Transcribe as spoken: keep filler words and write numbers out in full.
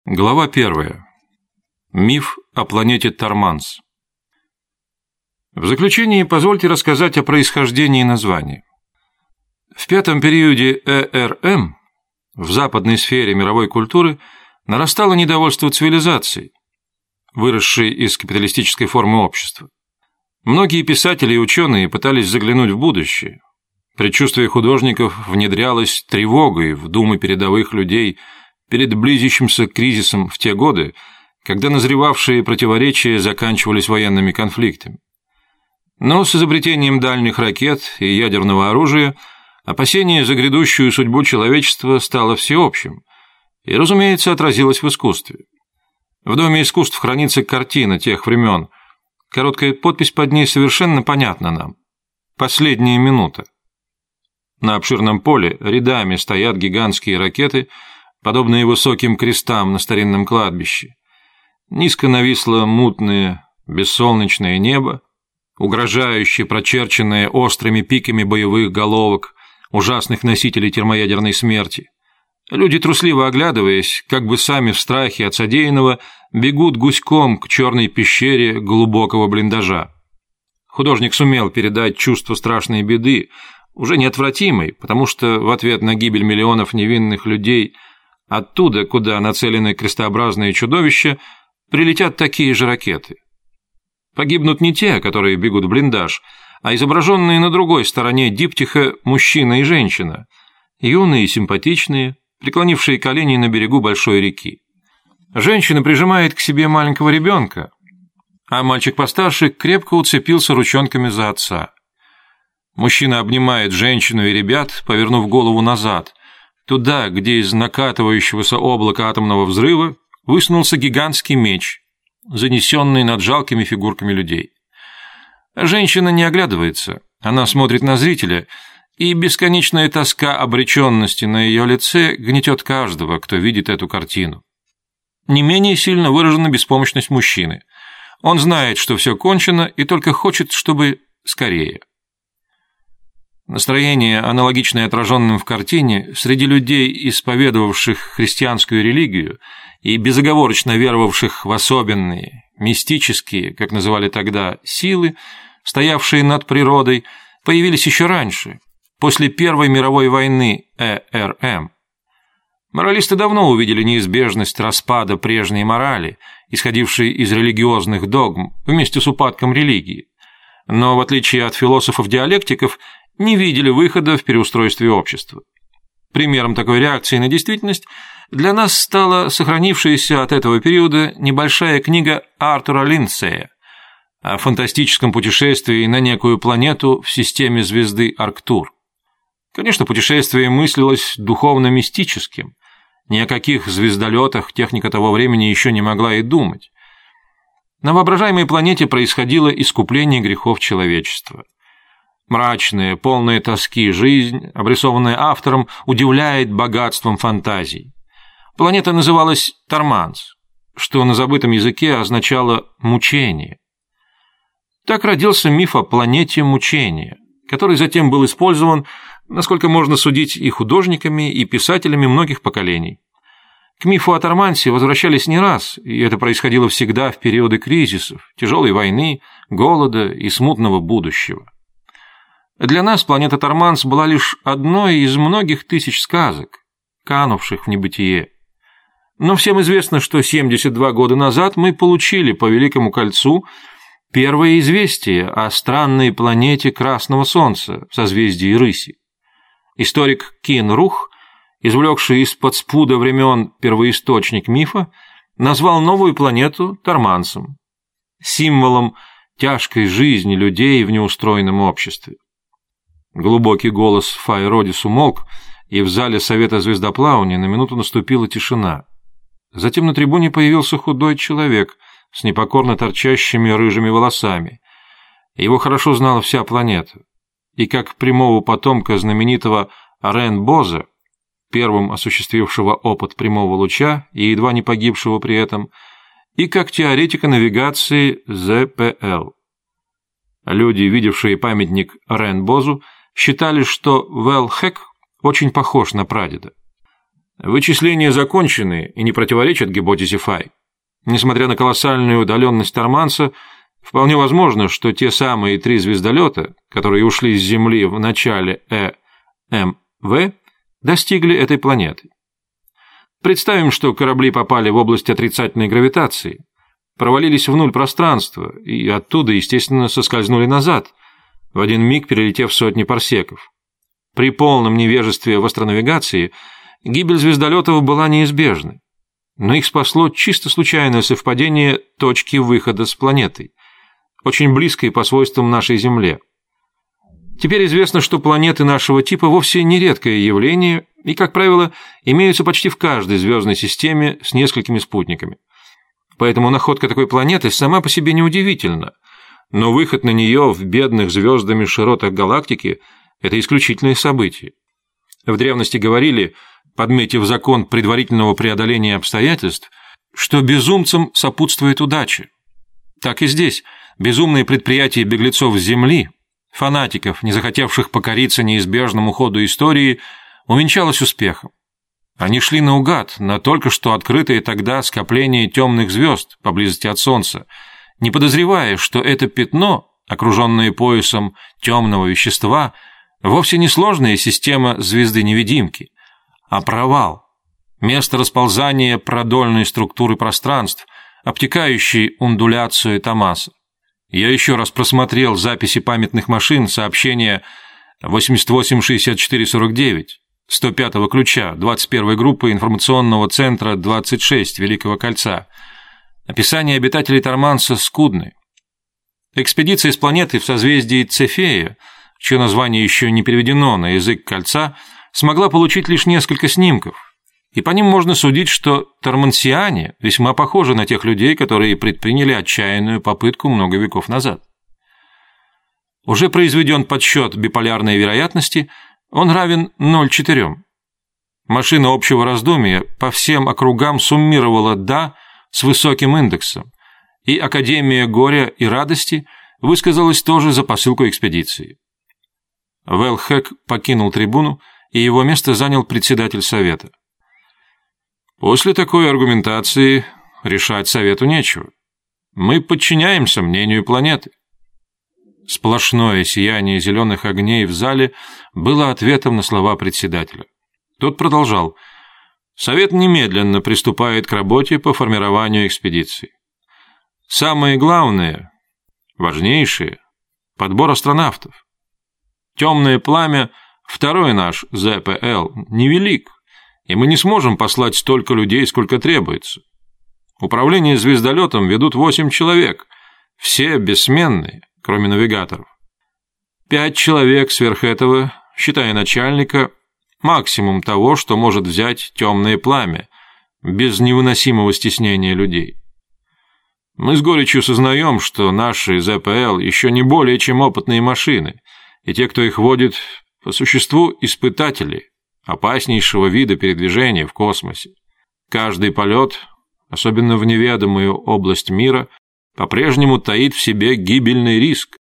Глава первая. Миф о планете Тарманс. В заключении позвольте рассказать о происхождении названия. В пятом периоде Э Р М в западной сфере мировой культуры нарастало недовольство цивилизацией, выросшей из капиталистической формы общества. Многие писатели и ученые пытались заглянуть в будущее. Предчувствие художников внедрялось тревогой в думы передовых людей перед близящимся кризисом в те годы, когда назревавшие противоречия заканчивались военными конфликтами. Но с изобретением дальних ракет и ядерного оружия опасение за грядущую судьбу человечества стало всеобщим и, разумеется, отразилось в искусстве. В Доме искусств хранится картина тех времен. Короткая подпись под ней совершенно понятна нам. «Последняя минута». На обширном поле рядами стоят гигантские ракеты, подобные высоким крестам на старинном кладбище. Низко нависло мутное, бессолнечное небо, угрожающе прочерченное острыми пиками боевых головок, ужасных носителей термоядерной смерти. Люди, трусливо оглядываясь, как бы сами в страхе от содеянного, бегут гуськом к черной пещере глубокого блиндажа. Художник сумел передать чувство страшной беды, уже неотвратимой, потому что в ответ на гибель миллионов невинных людей оттуда, куда нацелены крестообразные чудовища, прилетят такие же ракеты. Погибнут не те, которые бегут в блиндаж, а изображенные на другой стороне диптиха мужчина и женщина, юные и симпатичные, преклонившие колени на берегу большой реки. Женщина прижимает к себе маленького ребенка, а мальчик постарше крепко уцепился ручонками за отца. Мужчина обнимает женщину и ребят, повернув голову назад, туда, где из накатывающегося облака атомного взрыва высунулся гигантский меч, занесенный над жалкими фигурками людей. Женщина не оглядывается, она смотрит на зрителя, и бесконечная тоска обреченности на ее лице гнетет каждого, кто видит эту картину. Не менее сильно выражена беспомощность мужчины. Он знает, что все кончено, и только хочет, чтобы скорее. Настроение, аналогичное отраженным в картине, среди людей, исповедовавших христианскую религию и безоговорочно веровавших в особенные, мистические, как называли тогда, силы, стоявшие над природой, появились еще раньше, после Первой мировой войны Э Р М. Моралисты давно увидели неизбежность распада прежней морали, исходившей из религиозных догм, вместе с упадком религии, но, в отличие от философов-диалектиков, не видели выхода в переустройстве общества. Примером такой реакции на действительность для нас стала сохранившаяся от этого периода небольшая книга Артура Линдсея о фантастическом путешествии на некую планету в системе звезды Арктур. Конечно, путешествие мыслилось духовно-мистическим, ни о каких звездолетах техника того времени еще не могла и думать. На воображаемой планете происходило искупление грехов человечества. Мрачная, полная тоски жизнь, обрисованная автором, удивляет богатством фантазий. Планета называлась Тарманс, что на забытом языке означало «мучение». Так родился миф о планете мучения, который затем был использован, насколько можно судить, и художниками, и писателями многих поколений. К мифу о Тармансе возвращались не раз, и это происходило всегда в периоды кризисов, тяжелой войны, голода и смутного будущего. Для нас планета Тарманс была лишь одной из многих тысяч сказок, канувших в небытие. Но всем известно, что семьдесят два года назад мы получили по Великому кольцу первое известие о странной планете Красного Солнца в созвездии Рыси. Историк Кин Рух, извлекший из-под спуда времен первоисточник мифа, назвал новую планету Тармансом, символом тяжкой жизни людей в неустроенном обществе. Глубокий голос Фай Родис умолк, и в зале Совета звездоплавания на минуту наступила тишина. Затем на трибуне появился худой человек с непокорно торчащими рыжими волосами. Его хорошо знала вся планета. И как прямого потомка знаменитого Рен Боза, первым осуществившего опыт прямого луча и едва не погибшего при этом, и как теоретика навигации З П Л. Люди, видевшие памятник Рен Бозу, считали, что Вэл Хэк очень похож на прадеда. Вычисления закончены и не противоречат гипотезе Фай. Несмотря на колоссальную удаленность Торманса, вполне возможно, что те самые три звездолета, которые ушли с Земли в начале Э М В, достигли этой планеты. Представим, что корабли попали в область отрицательной гравитации, провалились в нуль пространства и оттуда, естественно, соскользнули назад, в один миг перелетев сотни парсеков. При полном невежестве в астронавигации гибель звездолетов была неизбежной, но их спасло чисто случайное совпадение точки выхода с планетой, очень близкой по свойствам нашей Земле. Теперь известно, что планеты нашего типа вовсе не редкое явление и, как правило, имеются почти в каждой звездной системе с несколькими спутниками. Поэтому находка такой планеты сама по себе неудивительна, но выход на нее в бедных звездами широтах галактики – это исключительное событие. В древности говорили, подметив закон предварительного преодоления обстоятельств, что безумцам сопутствует удача. Так и здесь безумные предприятия беглецов с Земли, фанатиков, не захотевших покориться неизбежному ходу истории, увенчалось успехом. Они шли наугад на только что открытое тогда скопление темных звезд поблизости от Солнца, не подозревая, что это пятно, окруженное поясом темного вещества, вовсе не сложная система звезды-невидимки, а провал, место расползания продольной структуры пространств, обтекающей ундуляцию Томаса. Я еще раз просмотрел записи памятных машин сообщения восемьдесят восемь шестьдесят четыре сорок девять, сто пятого ключа, двадцать первой группы информационного центра двадцать шесть Великого Кольца. Описания обитателей Торманса скудны. Экспедиция с планеты в созвездии Цефея, чье название еще не переведено на язык Кольца, смогла получить лишь несколько снимков, и по ним можно судить, что тормансиане весьма похожи на тех людей, которые предприняли отчаянную попытку много веков назад. Уже произведен подсчет биполярной вероятности, он равен ноль целых четыре десятых. Машина общего раздумья по всем округам суммировала «да» с высоким индексом, и Академия горя и радости высказалась тоже за посылку экспедиции. Вэл Хэк покинул трибуну, и его место занял председатель совета. После такой аргументации решать совету нечего. Мы подчиняемся мнению планеты. Сплошное сияние зеленых огней в зале было ответом на слова председателя. Тот продолжал. Совет немедленно приступает к работе по формированию экспедиции. Самое главное, важнейшее – подбор астронавтов. Темное пламя, второй наш Зэ Пэ Эл, невелик, и мы не сможем послать столько людей, сколько требуется. Управление звездолетом ведут восемь человек, все бессменные, кроме навигаторов. Пять человек сверх этого, считая начальника, максимум того, что может взять темное пламя, без невыносимого стеснения людей. Мы с горечью сознаем, что наши Зэ Пэ Эл еще не более чем опытные машины, и те, кто их водит, по существу испытатели опаснейшего вида передвижения в космосе. Каждый полет, особенно в неведомую область мира, по-прежнему таит в себе гибельный риск.